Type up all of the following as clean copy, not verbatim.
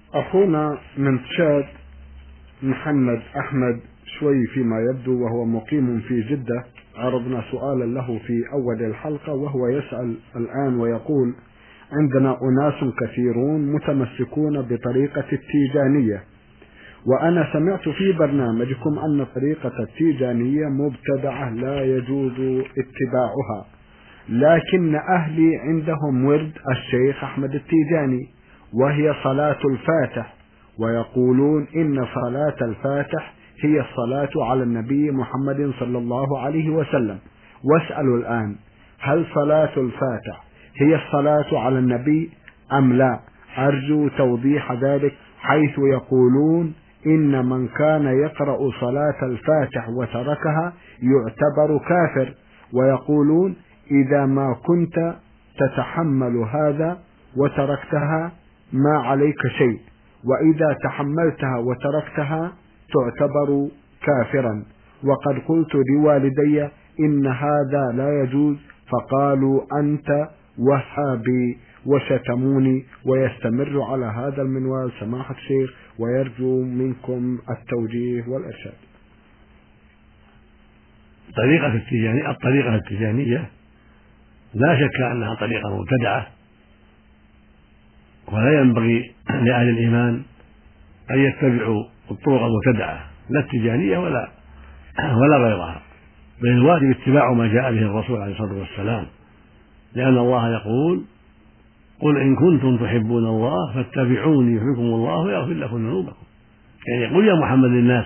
أخونا من تشاد محمد أحمد شوي فيما يبدو، وهو مقيم في جدة، عرضنا سؤالا له في أول الحلقة، وهو يسأل الآن ويقول: عندنا أناس كثيرون متمسكون بطريقة التيجانية، وأنا سمعت في برنامجكم أن طريقة التيجانية مبتدعة لا يجوز اتباعها، لكن أهلي عندهم ورد الشيخ أحمد التيجاني وهي صلاة الفاتح، ويقولون إن صلاة الفاتح هي الصلاة على النبي محمد صلى الله عليه وسلم. واسألوا الآن: هل صلاة الفاتح هي الصلاة على النبي أم لا؟ أرجو توضيح ذلك، حيث يقولون إن من كان يقرأ صلاة الفاتح وتركها يعتبر كافر، ويقولون إذا ما كنت تتحمل هذا وتركتها ما عليك شيء، وإذا تحملتها وتركتها تعتبر كافرا. وقد قلت لوالدي إن هذا لا يجوز، فقالوا أنت وهابي وشتموني، ويستمر على هذا المنوال سماحة الشيخ، ويرجو منكم التوجيه والإرشاد. الطريقة التيجانية لا شك أنها طريقة مبتدعة، ولا ينبغي لأهل الإيمان أن يتبعوا الطرق المبتدعة، لا التيجانية ولا غيرها، بل الواجب اتباع ما جاء به الرسول عليه الصلاة والسلام، لأن الله يقول: قل إن كنتم تحبون الله فاتبعوني يحببكم الله ويغفر لكم ذنوبكم. يعني قل يا محمد للناس: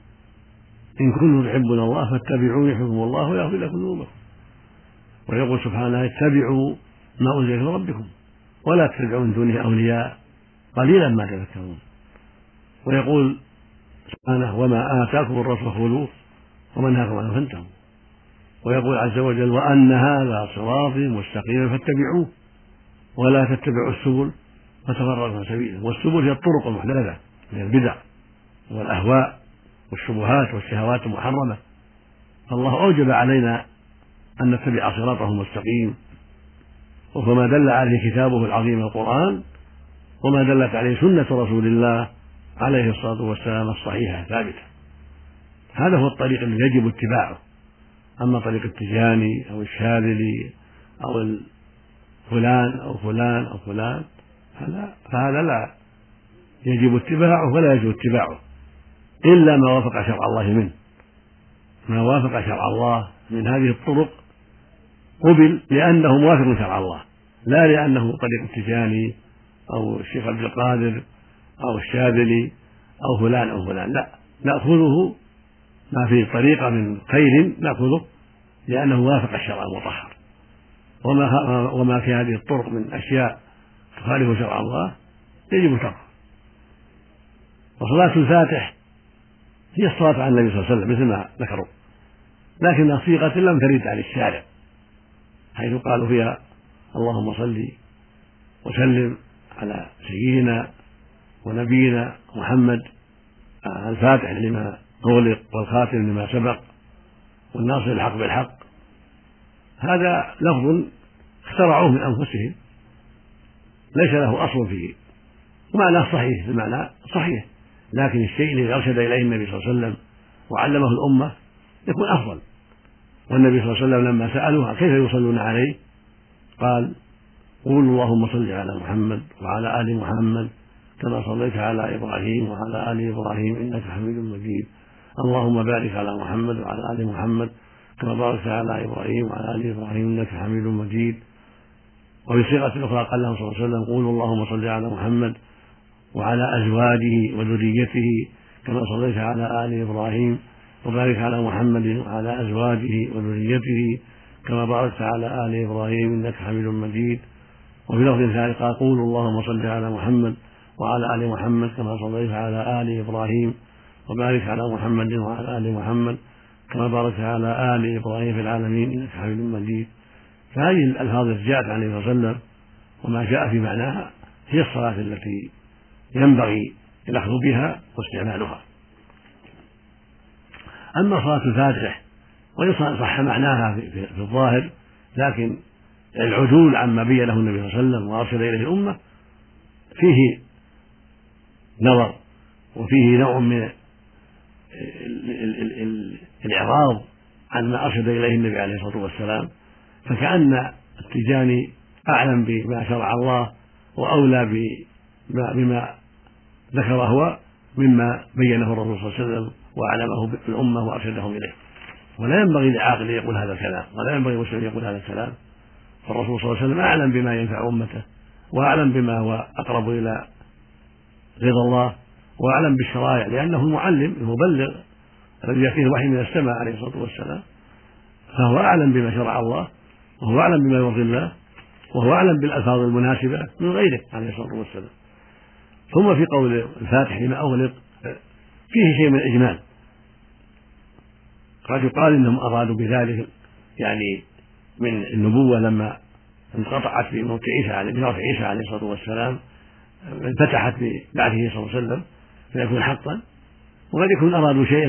إن كنتم تحبون الله فاتبعوني يحببكم الله ويغفر لكم ذنوبكم. ويقول سبحانه: اتبعوا ما أنزل من ربكم ولا تتبعوا من دونه أولياء قليلا ما تذكرون. ويقول سبحانه: وما آتاكم الرسول فخذوه وما نهاكم عنه فانتهوا. ويقول عز وجل: وأن هذا صراطي مستقيما فاتبعوه ولا تتبعوا السبل فتفرق عن سبيله. والسبل هي الطرق المحدثة من البدع والأهواء والشبهات والشهوات المحرمة. فالله أوجب علينا أن نتبع صراطه المستقيم، وهو ما دل عليه كتابه العظيم القرآن، وما دلت عليه سنة رسول الله عليه الصلاة والسلام الصحيحة الثابتة. هذا هو الطريق الذي يجب اتباعه. أما طريق التيجاني أو الشاذلي أو فلان أو فلان أو فلان فهذا لا يجب اتباعه ولا يجب اتباعه إلا ما وافق شرع الله منه. ما وافق شرع الله من هذه الطرق قبل لأنه موافق شرع الله، لا لأنه طريق التيجاني أو الشيخ عبد القادر أو الشاذلي أو فلان أو فلان. لا، نأخذه ما في طريقة من خير نأخذه لأنه وافق الشرع المطهر، وما في هذه الطرق من أشياء تخالف شرع الله يجب تركه. وصلاة الفاتح هي الصلاة على النبي صلى الله عليه وسلم مثل ما ذكروا، لكن صيغة لم ترد عن الشارع، حيث قالوا فيها: اللهم صل وسلم على سيدنا ونبينا محمد الفاتح لما أغلق والخاتم لما سبق والناصر الحق بالحق. هذا لفظ اخترعوه من أنفسهم ليس له أصل فيه، ومعناه صحيح، المعنى صحيح، لكن الشيء الذي أرشد إليه النبي صلى الله عليه وسلم وعلمه الأمة يكون أفضل. والنبي صلى الله عليه وسلم لما سألوه كيف يصلون عليه قال: قولوا اللهم صل على محمد وعلى آل محمد كما صليت على إبراهيم وعلى آل إبراهيم إنك حميد مجيد، اللهم بارك على محمد وعلى آل محمد كما باركت على إبراهيم وعلى آل إبراهيم إنك حميد مجيد. وفي صيغة أخرى قال له صلى الله عليه وسلم: قولوا اللهم صل على محمد وعلى أزواجه وذريته كما صليت على آل إبراهيم وبارك على محمد وعلى أزواجه وذريته كما باركت على آل إبراهيم إنك حميد مجيد. وفي لفظ ثالث قال: قولوا اللهم صل على محمد وعلى آل محمد كما صليت على آل إبراهيم وبارك على محمد وعلى آل محمد كما باركت على آل إبراهيم في العالمين إنك حميد مجيد. فهذه الألفاظ التي جاءت عن النبي صلى الله عليه وسلم وما جاء في معناها هي الصلاة التي ينبغي الأخذ بها واستعمالها. أما صلاة الفاتح وإن صح معناها في الظاهر، لكن العدول عما بين له النبي صلى الله عليه وسلم وأرشد إليه الأمة فيه نظر وفيه نوع من الإعراض عن ما أرشد إليه النبي عليه الصلاة والسلام، فكأن التجاني أعلم بما شرع الله وأولى بما ذكر هو مما بينه الرسول صلى الله عليه وسلم وأعلمه الأمة وأرشدهم إليه. ولا ينبغي لعاقل يقول هذا الكلام، ولا ينبغي مسلم يقول هذا الكلام. فالرسول صلى الله عليه وسلم أعلم بما ينفع أمته، وأعلم بما هو أقرب إلى رضا الله، وأعلم بالشرائع، لأنه المعلم المبلغ الذي يأتيه الوحي من السماء عليه الصلاة والسلام، فهو أعلم بما شرع الله، وهو أعلم بما يرضي الله، وهو أعلم بالألفاظ المناسبة من غيره عليه الصلاة والسلام. ثم في قول الفاتح لما أغلق فيه شيء من الإجمال، قد يقال إنهم أرادوا بذلك يعني من النبوة لما انقطعت في موت عيسى عليه الصلاة والسلام انفتحت ببعثه صلى الله عليه وسلم فيكون حقا، وقد يكون أرادوا شيئا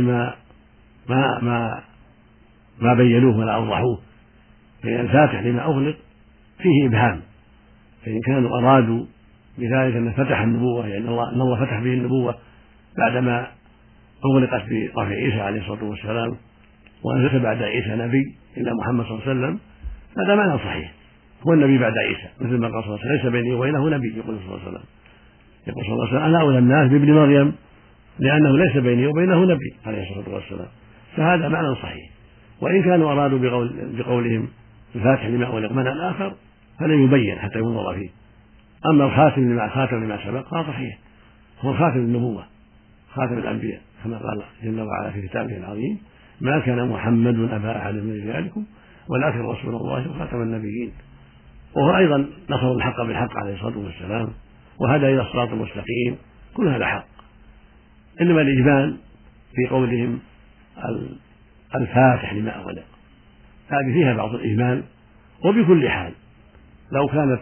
ما بينوه ولا أوضحوه، فإن الفاتح لما أغلق فيه إبهام. فإن كانوا أرادوا بذلك أن فتح النبوة، يعني أن الله فتح به النبوة بعدما أغلقت برفع عيسى عليه الصلاة والسلام، وأن ليس بعد عيسى نبي إلا محمد صلى الله عليه وسلم، هذا معنى صحيح، هو النبي بعد عيسى، مثل ما قال صلى الله عليه وسلم ليس بيني وبينه نبي، يقول صلى الله عليه وسلم أنا أولى الناس بابن مريم لأنه ليس بيني وبينه نبي عليه الصلاة والسلام، فهذا معنى صحيح. وإن كانوا أرادوا بقولهم الفاتح لما أغلق معنى آخر فلن يبين حتى ينظر فيه. أما الخاتم لما سبق فهو صحيح، هو خاتم النبوة خاتم الأنبياء، كما قال جل وعلا في كتابه العظيم ما كان محمد أبا أحد من رجالكم ولكن رسول الله وخاتم النبيين. وهو أيضا نصر الحق بالحق عليه الصلاة والسلام وهدى إلى الصراط المستقيم، كل هذا حق. إنما الإجمال في قولهم الفاتح لما أغلق هذه فيها بعض الإجمال. وبكل حال لو كانت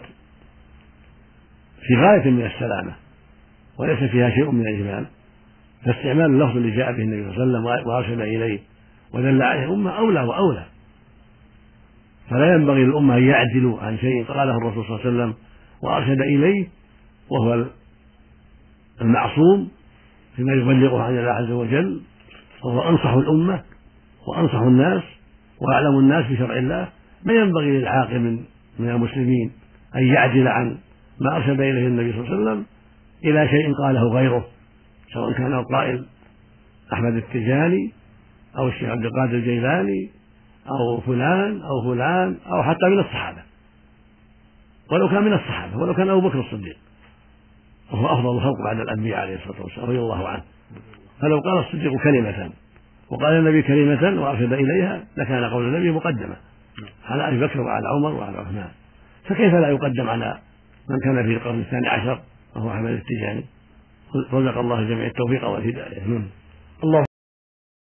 في غاية من السلامة وليس فيها شيء من الإجمال فاستعمال اللفظ اللي جاء به النبي صلى الله عليه وسلم وأرشد إليه ودل عليه الأمة أولى وأولى. فلا ينبغي للأمة أن يعدلوا عن شيء قاله الرسول صلى الله عليه وسلم وأرشد إليه، وهو المعصوم فيما يبلغه عن الله عز وجل، وهو أنصح الأمة وأنصح الناس وأعلم الناس بشرع الله. ما ينبغي للعاقل من المسلمين أن يعدل عن ما أرشد إليه النبي صلى الله عليه وسلم إلى شيء قاله غيره، سواء كان القائل أحمد التجاني أو الشيخ عبد القادر الجيلاني أو فلان أو حتى من الصحابة، ولو كان من الصحابة، ولو كان أبو بكر الصديق وهو أفضل الخلق بعد الأنبياء عليه الصلاة والسلام رضي الله عنه. فلو قال الصديق كلمة وقال النبي كلمة وأرشد إليها لكان قول النبي مقدما على أبي بكر وعلى عمر وعلى عثمان، فكيف لا يقدم على من كان في القرن الثاني عشر وهو أحمد التجاني؟ رزق الله الجميع التوفيق والهداية.